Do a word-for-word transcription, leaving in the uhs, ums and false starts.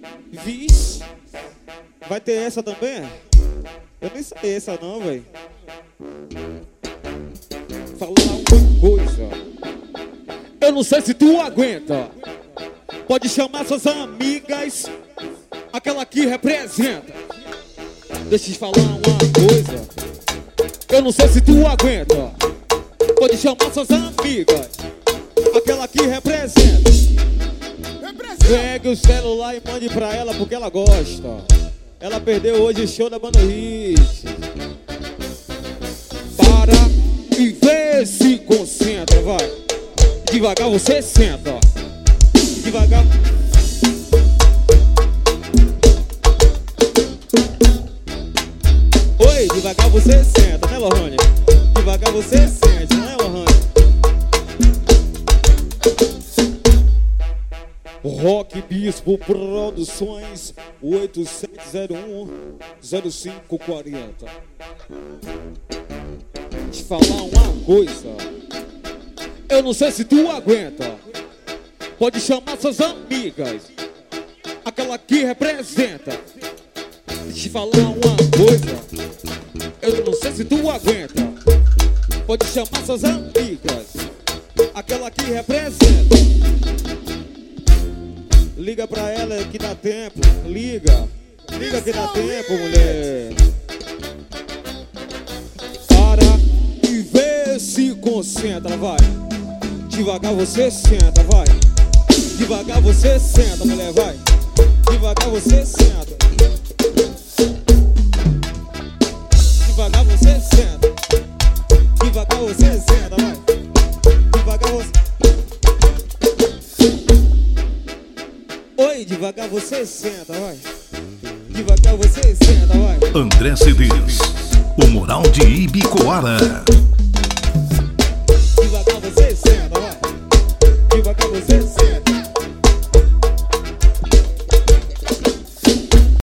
Vixe, vai ter essa também? Eu nem sei essa não, velho. Falar uma coisa, eu não sei se tu aguenta. Pode chamar suas amigas, aquela que representa. Deixa eu te falar uma coisa, eu não sei se tu aguenta. Pode chamar suas amigas, aquela que representa. Pegue o celular e mande pra ela porque ela gosta. Ela perdeu hoje o show da Banda Hit. Para e vê se concentra, vai. Devagar você senta. Devagar. Oi, devagar você senta, né, Lohane? Devagar você sente, né, Lohane? Rock Bispo Produções oito sete zero um zero cinco quatro zero. Te falar uma coisa, eu não sei se tu aguenta. Pode chamar suas amigas, aquela que representa. Te falar uma coisa, eu não sei se tu aguenta. Pode chamar suas amigas, aquela que representa. Liga pra ela que dá tempo, liga, liga que dá tempo, mulher. Para e vê se concentra, vai. Devagar você senta, vai. Devagar você senta, mulher, vai. Devagar você senta. Devagar você senta. Devagar você senta, vai. Devagar você. Oi, devagar você senta, vai. Devagar você senta, vai. André Cedês, o Moral de Ibicoara.